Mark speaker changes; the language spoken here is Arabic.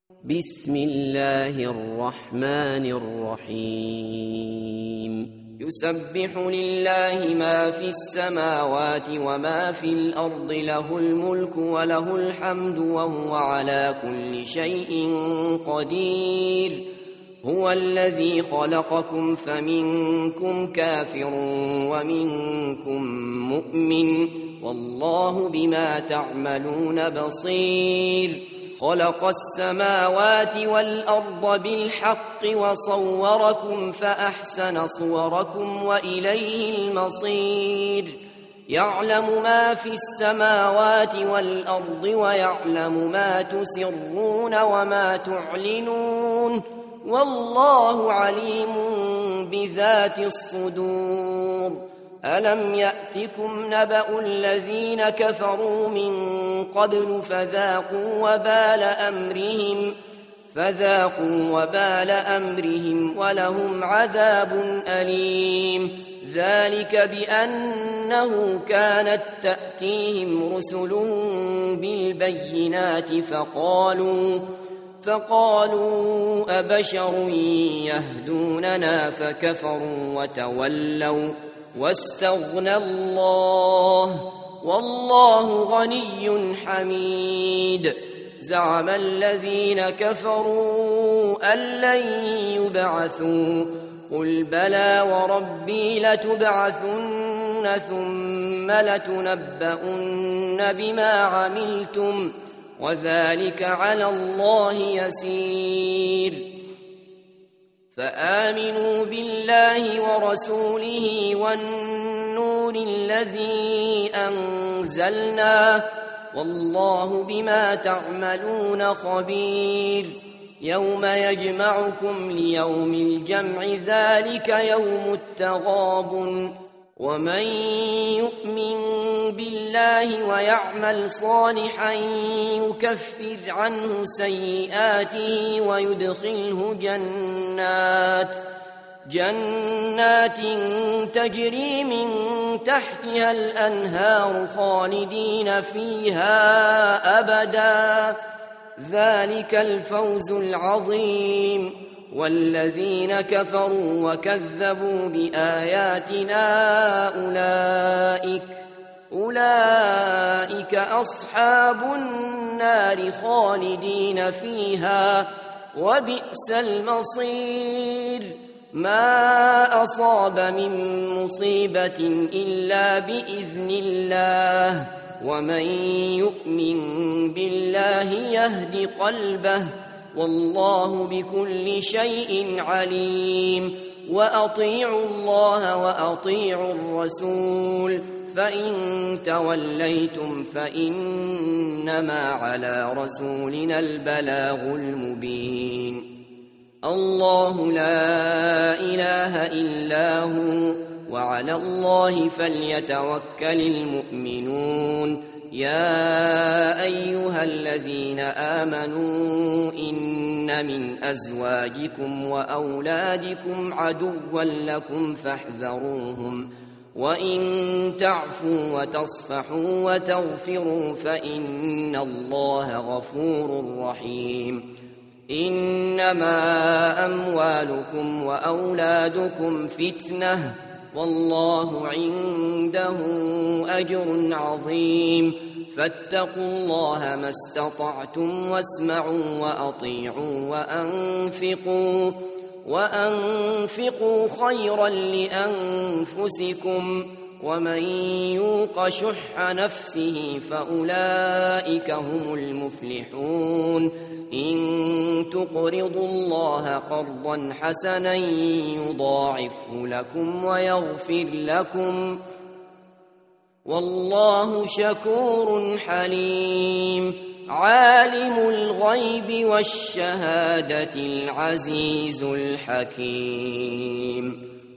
Speaker 1: بسم الله الرحمن الرحيم يسبح لله ما في السماوات وما في الأرض له الملك وله الحمد وهو على كل شيء قدير هو الذي خلقكم فمنكم كافر ومنكم مؤمن والله بما تعملون بصير خلق السماوات والأرض بالحق وصوركم فأحسن صوركم وإليه المصير يعلم ما في السماوات والأرض ويعلم ما تسرون وما تعلنون والله عليم بذات الصدور ألم يأتكم نبأ الذين كفروا من قبل فذاقوا وبال أمرهم ولهم عذاب أليم ذلك بأنه كانت تأتيهم رسلهم بالبينات فقالوا أبشر يهدوننا فكفروا وتولوا واستغنى الله والله غني حميد زعم الذين كفروا أن لن يبعثوا قل بلى وربي لتبعثن ثم لتنبؤن بما عملتم وذلك على الله يسير فآمنوا بالله ورسوله والنور الذي أنزلنا والله بما تعملون خبير يوم يجمعكم ليوم الجمع ذلك يوم التغابن ومن يؤمن بالله ويعمل صالحا يكفر عنه سيئاته ويدخله جنات تجري من تحتها الأنهار خالدين فيها أبدا ذلك الفوز العظيم والذين كفروا وكذبوا بآياتنا أولئك أصحاب النار خالدين فيها وبئس المصير ما أصاب من مصيبة إلا بإذن الله ومن يؤمن بالله يهد قلبه والله بكل شيء عليم وأطيعوا الله وأطيعوا الرسول فإن توليتم فإنما على رسولنا البلاغ المبين الله لا إله إلا هو وعلى الله فليتوكل المؤمنون يا أيها الذين آمنوا إن من أزواجكم وأولادكم عدوا لكم فاحذروهم وإن تعفوا وتصفحوا وتغفروا فإن الله غفور رحيم إنما أموالكم وأولادكم فتنة والله عنده أجر عظيم فاتقوا الله ما استطعتم واسمعوا وأطيعوا وأنفقوا خيرا لأنفسكم ومن يوق شح نفسه فأولئك هم المفلحون إن تقرضوا الله قرضا حسنا يضاعفه لكم ويغفر لكم والله شكور حليم عالم الغيب والشهادة العزيز الحكيم